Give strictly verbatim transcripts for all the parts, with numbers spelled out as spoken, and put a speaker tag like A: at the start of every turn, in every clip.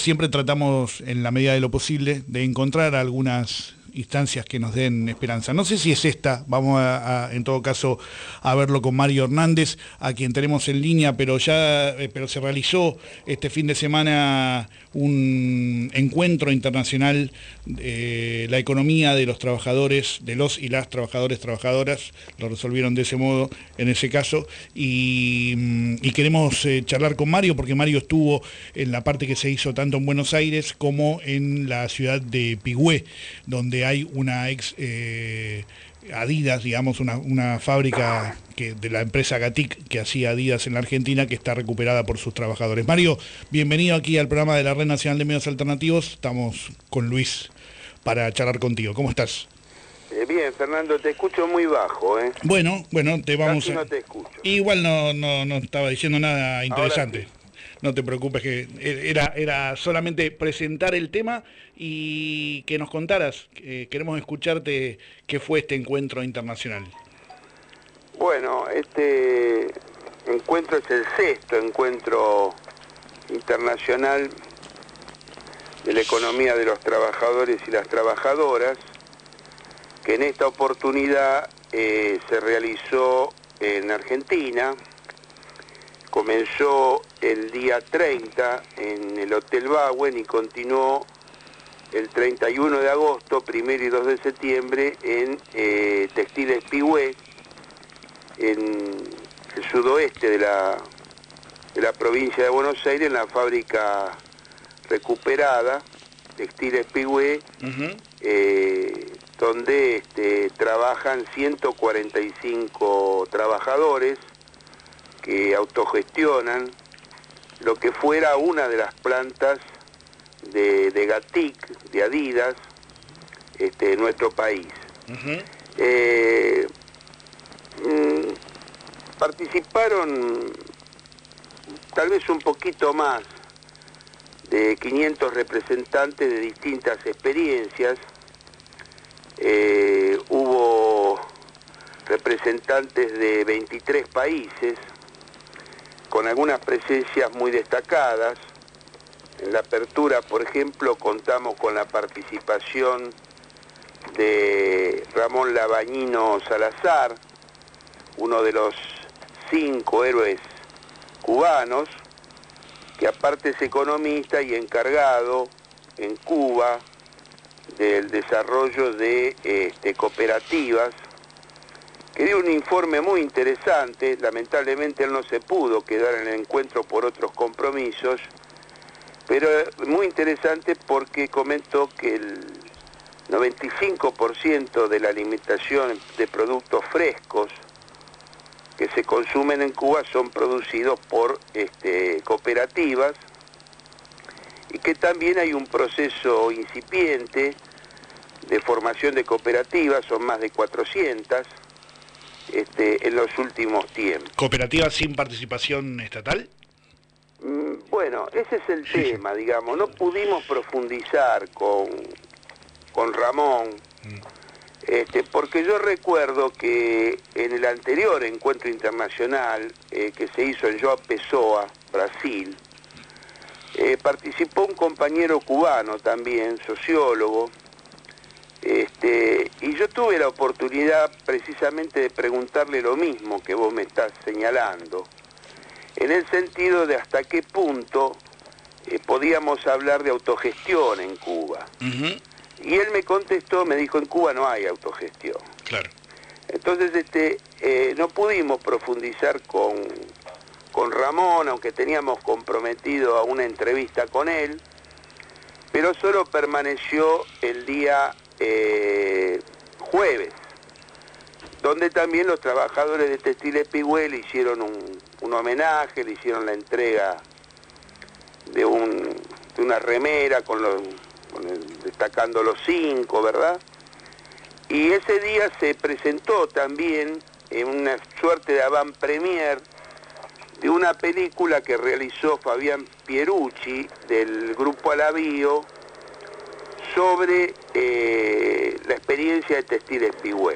A: siempre tratamos, en la medida de lo posible, de encontrar algunas instancias que nos den esperanza. No sé si es esta, vamos a, a en todo caso a verlo con Mario Hernández, a quien tenemos en línea, pero ya eh, pero se realizó este fin de semana un encuentro internacional, eh, la economía de los trabajadores, de los y las trabajadores, trabajadoras, lo resolvieron de ese modo, en ese caso, y, y queremos eh, charlar con Mario, porque Mario estuvo en la parte que se hizo tanto en Buenos Aires como en la ciudad de Pigüé, donde hay una ex eh, Adidas, digamos, una, una fábrica que, de la empresa Gatic que hacía Adidas en la Argentina, que está recuperada por sus trabajadores. Mario, bienvenido aquí al programa de la Red Nacional de Medios Alternativos. Estamos con Luis para charlar contigo. ¿Cómo estás?
B: Eh, bien, Fernando, te escucho muy bajo, ¿eh?
A: Bueno, bueno, te vamos
B: Casi
A: a...
B: no te escucho.
A: Igual no, no, no estaba diciendo nada interesante.
B: Sí.
A: No te preocupes, que era, era solamente presentar el tema y que nos contaras. Eh, queremos escucharte qué fue este encuentro internacional.
B: Bueno, este encuentro es el sexto encuentro internacional de la economía de los trabajadores y las trabajadoras, que en esta oportunidad eh, se realizó en Argentina. Comenzó el día treinta en el Hotel Bauen y continuó el treinta y uno de agosto, primero y dos de septiembre en eh, Textiles Pigüé, en el sudoeste de la, de la provincia de Buenos Aires, en la fábrica recuperada, Textiles Pigüé, uh-huh. eh, donde este, trabajan ciento cuarenta y cinco trabajadores que autogestionan lo que fuera una de las plantas de, de Gatic, de Adidas, este, en nuestro país. Uh-huh. eh, mm, participaron tal vez un poquito más de quinientos representantes de distintas experiencias. Eh, hubo representantes de veintitrés países, con algunas presencias muy destacadas. En la apertura, por ejemplo, contamos con la participación de Ramón Labañino Salazar, uno de los cinco héroes cubanos, que aparte es economista y encargado en Cuba del desarrollo de este, cooperativas, que dio un informe muy interesante. Lamentablemente él no se pudo quedar en el encuentro por otros compromisos, pero muy interesante porque comentó que el noventa y cinco por ciento de la alimentación de productos frescos que se consumen en Cuba son producidos por este, cooperativas, y que también hay un proceso incipiente de formación de cooperativas, son más de cuatrocientas, Este, en los últimos tiempos.
A: ¿Cooperativas sin participación estatal?
B: Mm, bueno, ese es el sí, tema, sí. digamos. No pudimos profundizar con, con Ramón, mm. este, porque yo recuerdo que en el anterior encuentro internacional eh, que se hizo en João Pessoa, Brasil, eh, participó un compañero cubano también, sociólogo. Este, y yo tuve la oportunidad precisamente de preguntarle lo mismo que vos me estás señalando, en el sentido de hasta qué punto eh, podíamos hablar de autogestión en Cuba. Uh-huh. Y él me contestó, me dijo, en Cuba no hay autogestión.
A: Claro.
B: Entonces este, eh, no pudimos profundizar con, con Ramón, aunque teníamos comprometido a una entrevista con él, pero solo permaneció el día Eh, jueves, donde también los trabajadores de Textiles Pigüé le hicieron un, un homenaje, le hicieron la entrega de, un, de una remera con los, con el, destacando los cinco, ¿verdad? Y ese día se presentó también en una suerte de avant-première de una película que realizó Fabián Pierucci del Grupo Alavío sobre eh, la experiencia de Textiles Pigüé.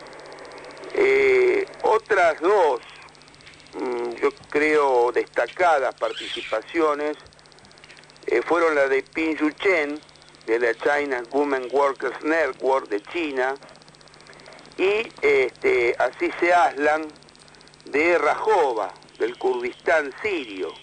B: Eh, otras dos, mmm, yo creo, destacadas participaciones eh, fueron las de Pinjuchen, de la China Women Workers Network de China, y este, Azize Aslan de Rajova, del Kurdistán sirio,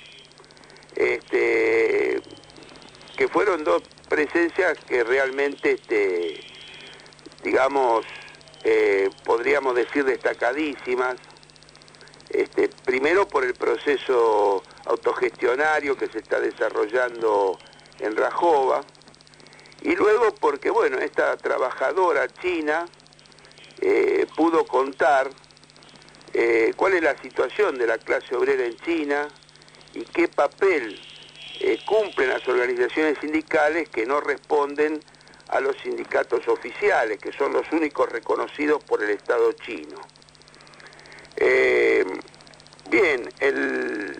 B: este, que fueron dos presencias que realmente, este, digamos, eh, podríamos decir destacadísimas, este, primero por el proceso autogestionario que se está desarrollando en Rajova, y luego porque, bueno, esta trabajadora china eh, pudo contar eh, cuál es la situación de la clase obrera en China y qué papel eh, cumplen las organizaciones sindicales que no responden a los sindicatos oficiales, que son los únicos reconocidos por el Estado chino. Eh, bien, el,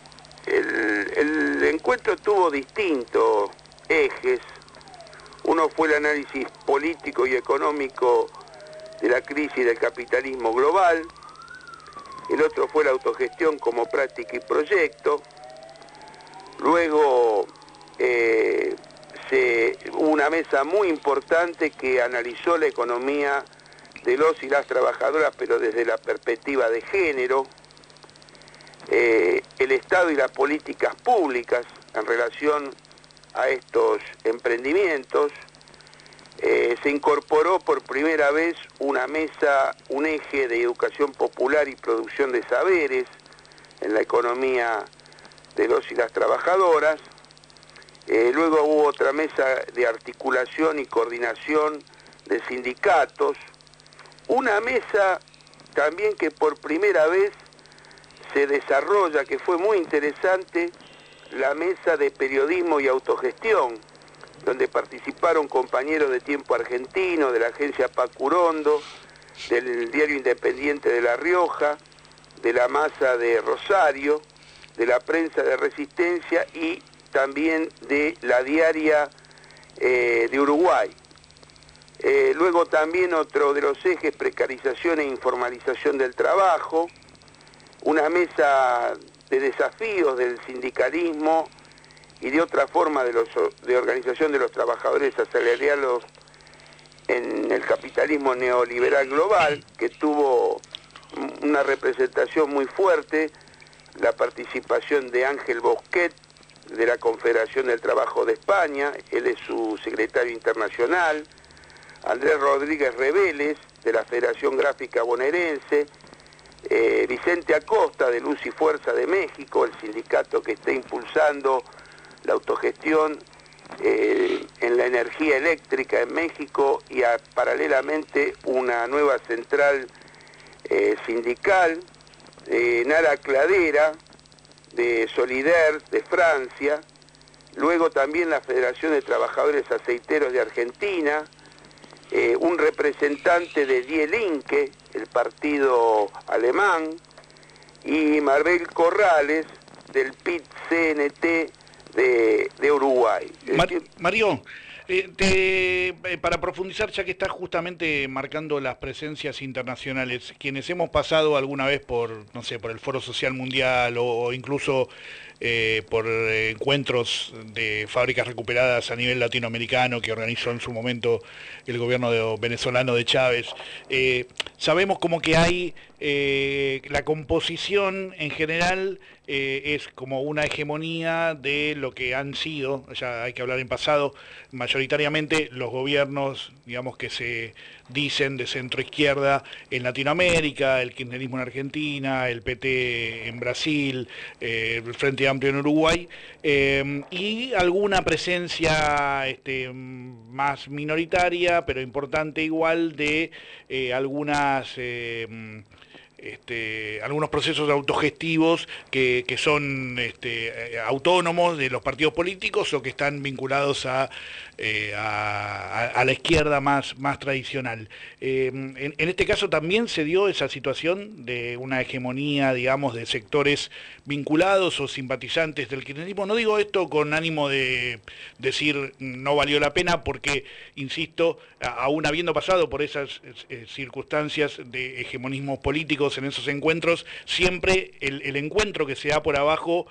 B: el, el encuentro tuvo distintos ejes. Uno fue el análisis político y económico de la crisis del capitalismo global, el otro fue la autogestión como práctica y proyecto, luego eh, se, hubo una mesa muy importante que analizó la economía de los y las trabajadoras, pero desde la perspectiva de género, eh, el Estado y las políticas públicas en relación a estos emprendimientos. Eh, se incorporó por primera vez una mesa, un eje de educación popular y producción de saberes en la economía de los y las trabajadoras. Eh, luego hubo otra mesa de articulación y coordinación de sindicatos. Una mesa también que por primera vez se desarrolla, que fue muy interesante, la mesa de periodismo y autogestión, donde participaron compañeros de Tiempo Argentino, de la agencia Pacurondo, del Diario Independiente de La Rioja, de la Masa de Rosario, de la Prensa de Resistencia y también de la Diaria eh, de Uruguay. Eh, luego también otro de los ejes, precarización e informalización del trabajo, una mesa de desafíos del sindicalismo y de otra forma de, los, de organización de los trabajadores asalariados en el capitalismo neoliberal global, que tuvo una representación muy fuerte, la participación de Ángel Bosquet, de la Confederación del Trabajo de España, él es su secretario internacional, Andrés Rodríguez Reveles, de la Federación Gráfica Bonaerense, eh, Vicente Acosta, de Luz y Fuerza de México, el sindicato que está impulsando la autogestión eh, en la energía eléctrica en México, y a, paralelamente una nueva central eh, sindical, eh, Nara Cladera, de Solidaire, de Francia, luego también la Federación de Trabajadores Aceiteros de Argentina, eh, un representante de Die Linke, el partido alemán, y Marbel Corrales, del P I T-C N T de, de Uruguay.
A: Mar Mario, eh, te, eh, para profundizar, ya que estás justamente marcando las presencias internacionales, quienes hemos pasado alguna vez por, no sé, por el Foro Social Mundial o, o incluso eh, por eh, encuentros de fábricas recuperadas a nivel latinoamericano que organizó en su momento el gobierno de, venezolano de Chávez, eh, sabemos como que hay eh, la composición en general eh, es como una hegemonía de lo que han sido, ya hay que hablar en pasado, mayoritariamente los gobiernos, digamos, que se dicen de centro izquierda en Latinoamérica, el kirchnerismo en Argentina, el P T en Brasil, eh, el Frente Amplio en Uruguay, eh, y alguna presencia este, más minoritaria, pero importante igual, de eh, algunas... Eh, Este, algunos procesos autogestivos que, que son este, autónomos de los partidos políticos o que están vinculados a, eh, a, a la izquierda más, más tradicional. Eh, en, en este caso también se dio esa situación de una hegemonía, digamos, de sectores vinculados o simpatizantes del kirchnerismo. No digo esto con ánimo de decir no valió la pena, porque, insisto, aún habiendo pasado por esas eh, circunstancias de hegemonismos políticos en esos encuentros, siempre el, el encuentro que se da por abajo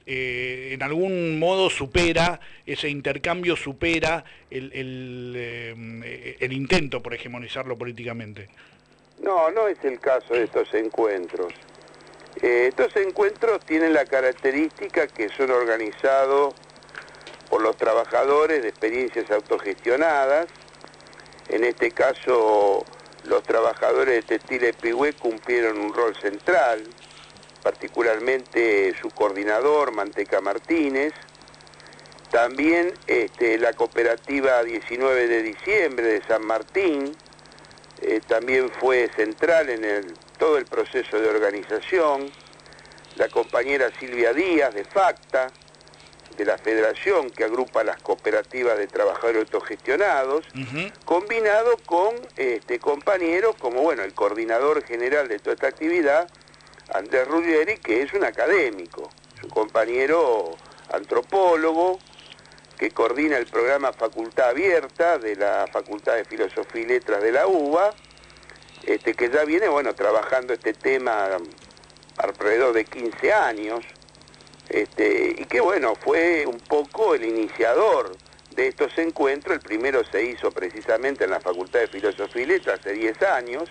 A: eh, en algún modo supera, ese intercambio supera el, el, eh, el intento por hegemonizarlo políticamente.
B: No, no es el caso de estos encuentros. Eh, estos encuentros tienen la característica que son organizados por los trabajadores de experiencias autogestionadas. En este caso, los trabajadores de Textiles Pigüé cumplieron un rol central, particularmente su coordinador, Manteca Martínez. También este, la cooperativa diecinueve de diciembre de San Martín eh, también fue central en el, todo el proceso de organización. La compañera Silvia Díaz de FACTA, de la federación que agrupa las cooperativas de trabajadores autogestionados, uh-huh. combinado con este, compañeros como bueno el coordinador general de toda esta actividad, Andrés Ruggeri, que es un académico, es un compañero antropólogo que coordina el programa Facultad Abierta de la Facultad de Filosofía y Letras de la UBA, este, que ya viene bueno trabajando este tema alrededor de quince años, este, y que bueno, fue un poco el iniciador de estos encuentros. El primero se hizo precisamente en la Facultad de Filosofía y Letras hace diez años,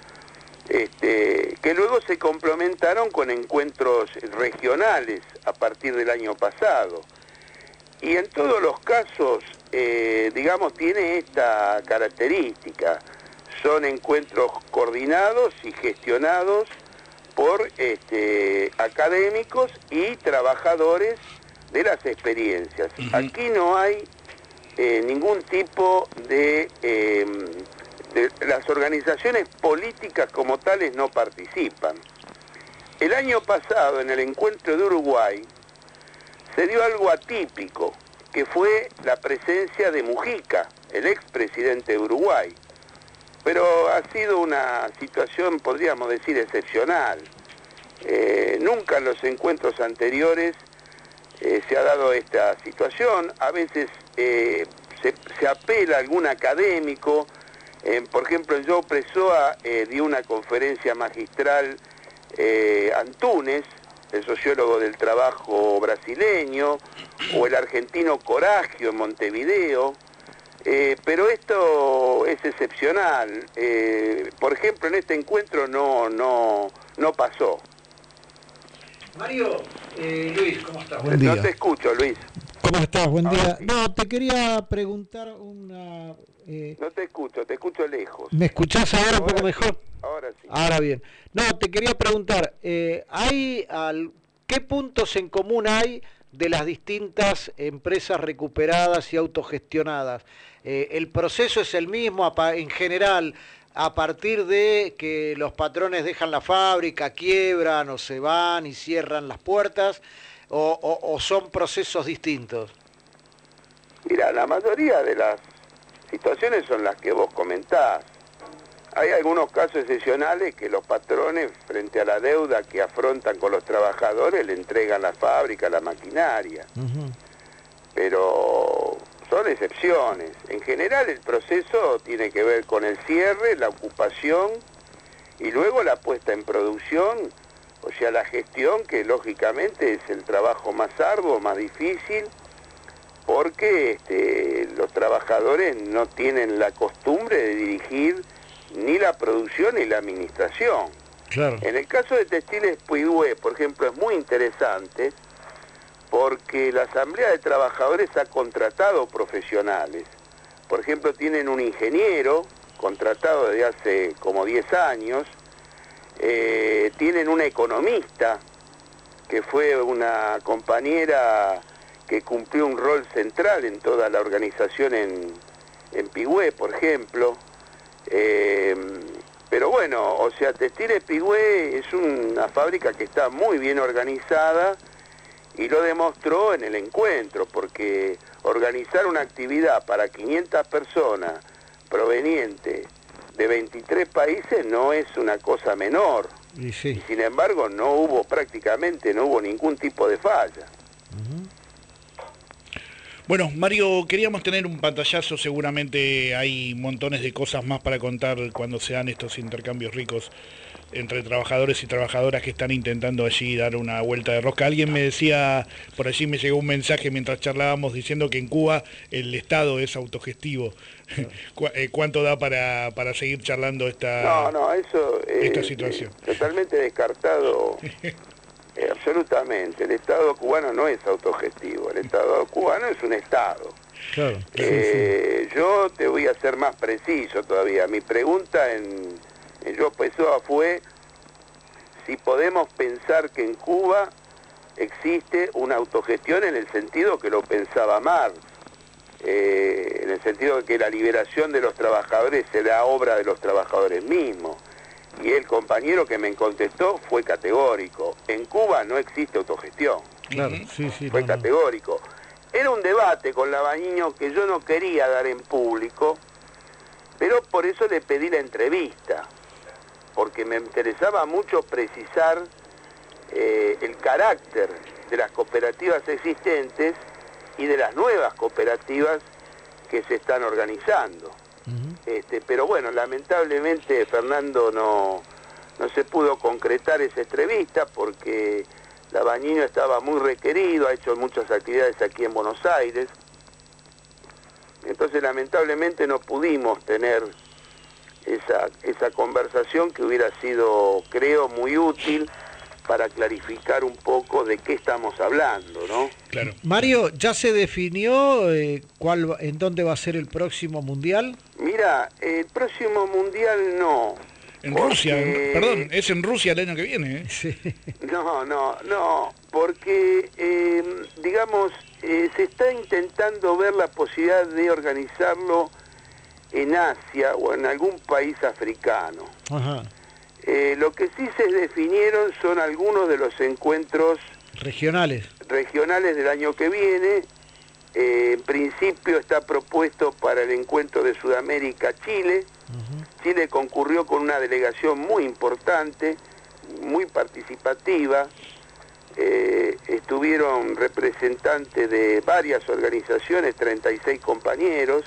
B: este, que luego se complementaron con encuentros regionales a partir del año pasado. Y en todos los casos, eh, digamos, tiene esta característica. Son encuentros coordinados y gestionados por este, académicos y trabajadores de las experiencias. Uh-huh. Aquí no hay eh, ningún tipo de, eh, de... Las organizaciones políticas como tales no participan. El año pasado, en el encuentro de Uruguay, se dio algo atípico, que fue la presencia de Mujica, el expresidente de Uruguay. Pero ha sido una situación, podríamos decir, excepcional. Eh, nunca en los encuentros anteriores eh, se ha dado esta situación. A veces eh, se, se apela a algún académico. Eh, por ejemplo, en João Pessoa eh, dio una conferencia magistral eh, Antunes, el sociólogo del trabajo brasileño, o el argentino Coragio en Montevideo. Eh, pero esto es excepcional. Eh, por ejemplo, en este encuentro no, no, no pasó.
C: Mario, eh, Luis, ¿cómo estás? Buen
B: no
C: día.
B: te escucho, Luis.
C: ¿Cómo estás? Buen
B: Ahora
C: día.
B: sí.
C: No, te quería preguntar una... Eh...
B: No te escucho, te escucho lejos.
C: ¿Me escuchás ahora, ahora un poco
B: sí,
C: mejor?
B: Ahora sí.
C: Ahora bien. No, te quería preguntar, eh, ¿hay al... ¿qué puntos en común hay de las distintas empresas recuperadas y autogestionadas? Eh, ¿el proceso es el mismo en general a partir de que los patrones dejan la fábrica, quiebran o se van y cierran las puertas, o, o, o son procesos distintos?
B: Mira, la mayoría de las situaciones son las que vos comentás. Hay algunos casos excepcionales que los patrones, frente a la deuda que afrontan con los trabajadores, le entregan la fábrica, la maquinaria. Uh-huh. Pero son excepciones. En general el proceso tiene que ver con el cierre, la ocupación y luego la puesta en producción, o sea, la gestión, que lógicamente es el trabajo más arduo, más difícil, porque este, los trabajadores no tienen la costumbre de dirigir ni la producción ni la administración.
C: Claro.
B: En el caso de Textiles Pigüé, por ejemplo, es muy interesante porque la Asamblea de Trabajadores ha contratado profesionales. Por ejemplo, tienen un ingeniero contratado desde hace como diez años, eh, tienen una economista que fue una compañera que cumplió un rol central en toda la organización en, en Pigüé, por ejemplo. Eh, pero bueno, o sea, Textiles Pigüé es una fábrica que está muy bien organizada y lo demostró en el encuentro, porque organizar una actividad para quinientas personas provenientes de veintitrés países no es una cosa menor.
C: Y, sí.
B: Y sin embargo no hubo prácticamente, no hubo ningún tipo de falla.
C: Uh-huh.
A: Bueno, Mario, queríamos tener un pantallazo, seguramente hay montones de cosas más para contar cuando se dan estos intercambios ricos entre trabajadores y trabajadoras que están intentando allí dar una vuelta de rosca. Alguien me decía, por allí me llegó un mensaje mientras charlábamos diciendo que en Cuba el Estado es autogestivo. ¿Cuánto da para, para seguir charlando esta,
B: no, no, eso,
A: esta
B: eh,
A: situación?
B: Eh, totalmente descartado, eh, absolutamente. El Estado cubano no es autogestivo, el Estado cubano es un Estado.
C: Claro.
B: Eh,
C: sí, sí.
B: Yo te voy a ser más preciso todavía. Mi pregunta en, en Yo Pessoa fue si podemos pensar que en Cuba existe una autogestión en el sentido que lo pensaba Marx, eh, en el sentido de que la liberación de los trabajadores será obra de los trabajadores mismos. Y el compañero que me contestó fue categórico. En Cuba no existe autogestión.
C: Claro, sí, sí.
B: Fue
C: no, no.
B: categórico. Era un debate con Labañino que yo no quería dar en público, pero por eso le pedí la entrevista, porque me interesaba mucho precisar eh, el carácter de las cooperativas existentes y de las nuevas cooperativas que se están organizando. Uh-huh. Este, pero bueno, lamentablemente Fernando no, no se pudo concretar esa entrevista porque Labañino estaba muy requerido, ha hecho muchas actividades aquí en Buenos Aires, entonces lamentablemente no pudimos tener esa, esa conversación que hubiera sido, creo, muy útil para clarificar un poco de qué estamos hablando, ¿no?
A: Claro.
C: Mario, ¿ya se definió eh, cuál, en dónde va a ser el próximo Mundial?
B: Mira, el próximo Mundial no.
A: En
B: porque...
A: Rusia, perdón, es en Rusia el año que viene, ¿eh?
C: Sí.
B: No, no, no, porque, eh, digamos, eh, se está intentando ver la posibilidad de organizarlo en Asia o en algún país africano.
C: Ajá.
B: Eh, lo que sí se definieron son algunos de los encuentros
C: regionales,
B: regionales del año que viene. Eh, en principio está propuesto para el encuentro de Sudamérica-Chile. Uh-huh. Chile concurrió con una delegación muy importante, muy participativa. Eh, estuvieron representantes de varias organizaciones, treinta y seis compañeros.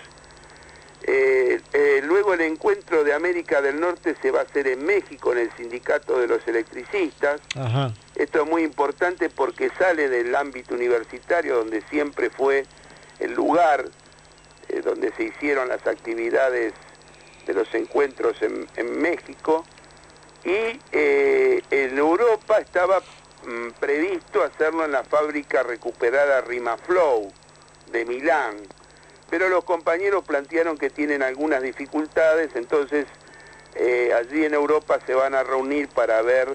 B: Eh, eh, luego el encuentro de América del Norte se va a hacer en México, en el Sindicato de los Electricistas. Ajá. Esto es muy importante porque sale del ámbito universitario, donde siempre fue el lugar eh, donde se hicieron las actividades de los encuentros en, en México. Y eh, en Europa estaba mm, previsto hacerlo en la fábrica recuperada Rimaflow de Milán. Pero los compañeros plantearon que tienen algunas dificultades, entonces eh, allí en Europa se van a reunir para ver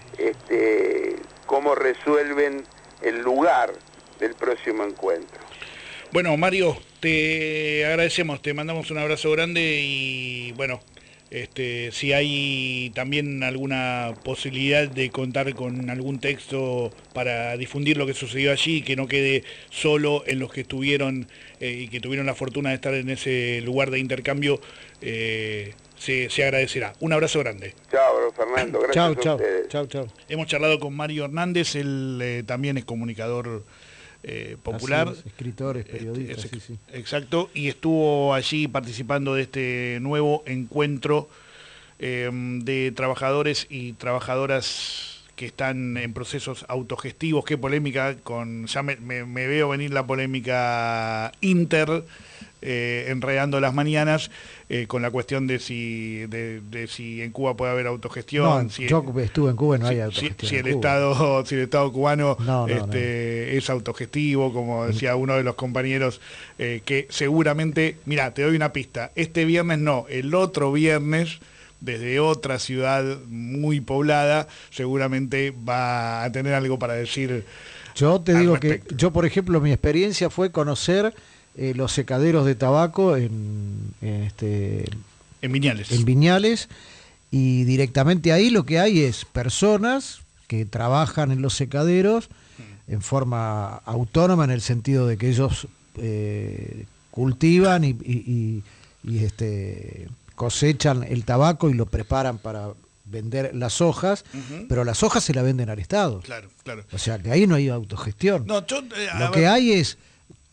B: este, cómo resuelven el lugar del próximo encuentro.
A: Bueno, Mario, te agradecemos, te mandamos un abrazo grande y bueno, este, si hay también alguna posibilidad de contar con algún texto para difundir lo que sucedió allí, que no quede solo en los que estuvieron eh, y que tuvieron la fortuna de estar en ese lugar de intercambio, eh, se, se agradecerá. Un abrazo grande.
B: Chao, Fernando, gracias
C: chau,
B: a
C: chau,
B: ustedes.
C: Chau, chau.
A: Hemos charlado con Mario Hernández, él eh, también es comunicador Eh, popular,
C: es, escritores, periodistas,
A: es,
C: sí, sí.
A: Exacto, y estuvo allí participando de este nuevo encuentro eh, de trabajadores y trabajadoras que están en procesos autogestivos. Qué polémica, con ya me, me, me veo venir la polémica Inter, eh, enredando las mañanas, eh, con la cuestión de si de, de si en Cuba puede haber autogestión.
C: No,
A: si,
C: yo estuve en Cuba y no
A: si,
C: hay autogestión.
A: Si, si el
C: en Cuba.
A: Estado, si el Estado cubano
C: no, no,
A: este,
C: no.
A: es autogestivo, como decía uno de los compañeros, eh, que seguramente, mira, te doy una pista, este viernes no, el otro viernes, desde otra ciudad muy poblada, seguramente va a tener algo para decir.
C: Yo te digo
A: respecto.
C: que, yo por ejemplo, mi experiencia fue conocer eh, los secaderos de tabaco en, en, este,
A: en Viñales.
C: En Viñales, y directamente ahí lo que hay es personas que trabajan en los secaderos mm. en forma autónoma, en el sentido de que ellos eh, cultivan y, y, y, y este, cosechan el tabaco y lo preparan para vender las hojas, uh-huh. pero las hojas se las venden al Estado.
A: Claro, claro.
C: O sea que ahí no hay autogestión.
A: No, yo, eh,
C: lo que hay es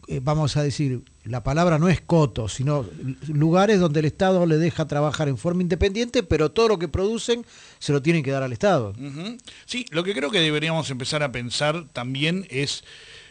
D: eh, vamos a decir, la palabra no es cotos, sino lugares donde el Estado le deja trabajar en forma independiente, pero todo lo que producen se lo tienen que dar al Estado.
A: Uh-huh. Sí, lo que creo que deberíamos empezar a pensar también es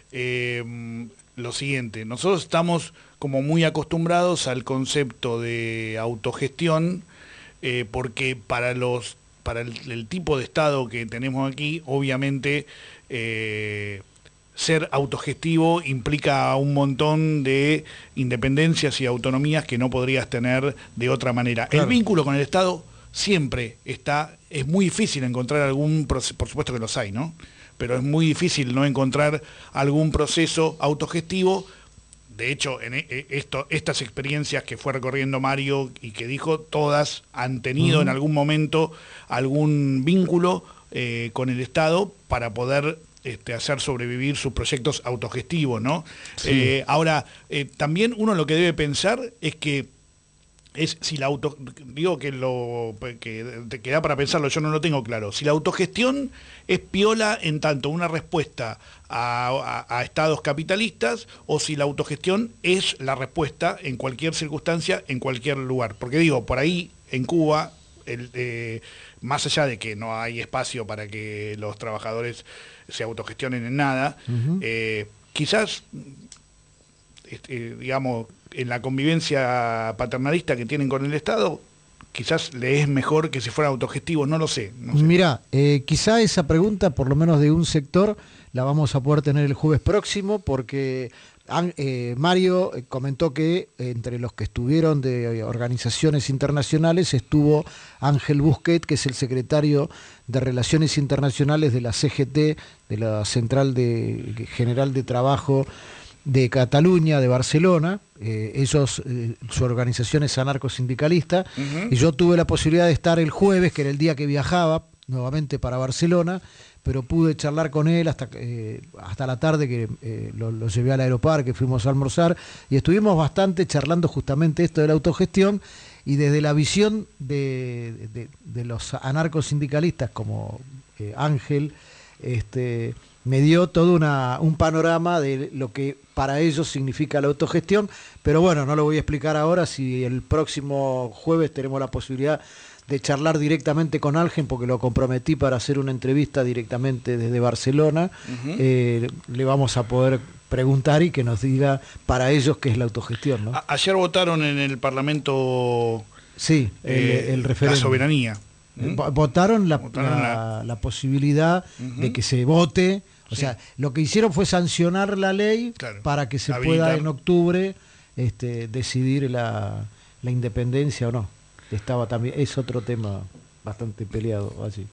A: eh, lo siguiente. Nosotros estamos como muy acostumbrados al concepto de autogestión, eh, porque para los para el, el tipo de Estado que tenemos aquí, obviamente eh, ser autogestivo implica un montón de independencias y autonomías que no podrías tener de otra manera. Claro. El vínculo con el Estado siempre está, es muy difícil encontrar algún proceso, por supuesto que los hay, ¿no? Pero es muy difícil no encontrar algún proceso autogestivo. De hecho, en esto, estas experiencias que fue recorriendo Mario y que dijo, todas han tenido uh-huh. en algún momento algún vínculo eh, con el Estado para poder este, hacer sobrevivir sus proyectos autogestivos, ¿no? Sí. Eh, ahora, eh, también uno lo que debe pensar es que es si la auto, digo que lo que te queda para pensarlo, yo no lo tengo claro. Si la autogestión es piola en tanto una respuesta a, a, a estados capitalistas, o si la autogestión es la respuesta en cualquier circunstancia, en cualquier lugar. Porque digo, por ahí en Cuba, el, eh, más allá de que no hay espacio para que los trabajadores se autogestionen en nada, uh-huh. eh, quizás, este, digamos, en la convivencia paternalista que tienen con el Estado, quizás le es mejor que si fuera autogestivo, no lo sé. No sé.
D: Mirá, eh, quizá esa pregunta, por lo menos de un sector, la vamos a poder tener el jueves próximo, porque eh, Mario comentó que eh, entre los que estuvieron de organizaciones internacionales estuvo Ángel Busquet, que es el secretario de Relaciones Internacionales de la C G T, de la Central de, General de Trabajo de Cataluña, de Barcelona. Eh, ellos, eh, su organización es anarcosindicalista, uh-huh. y yo tuve la posibilidad de estar el jueves, que era el día que viajaba nuevamente para Barcelona, pero pude charlar con él hasta, eh, hasta la tarde, que eh, lo, lo llevé al aeroparque, fuimos a almorzar, y estuvimos bastante charlando justamente esto de la autogestión, y desde la visión de, de, de los anarcosindicalistas como eh, Ángel, este... me dio todo una, un panorama de lo que para ellos significa la autogestión, pero bueno, no lo voy a explicar ahora. Si el próximo jueves tenemos la posibilidad de charlar directamente con Ángel, porque lo comprometí para hacer una entrevista directamente desde Barcelona, uh-huh. eh, le vamos a poder preguntar y que nos diga para ellos qué es la autogestión, ¿no?
A: A- ayer votaron en el Parlamento
D: sí, el,
A: eh,
D: el referéndum.
A: La soberanía.
D: ¿Mm? Votaron, la, Votaron la, la... la posibilidad uh-huh. de que se vote. O sí. sea, lo que hicieron fue sancionar la ley, claro, para que se habilitar. Pueda en octubre este, decidir la, la independencia o no. Estaba también, es otro tema bastante peleado allí.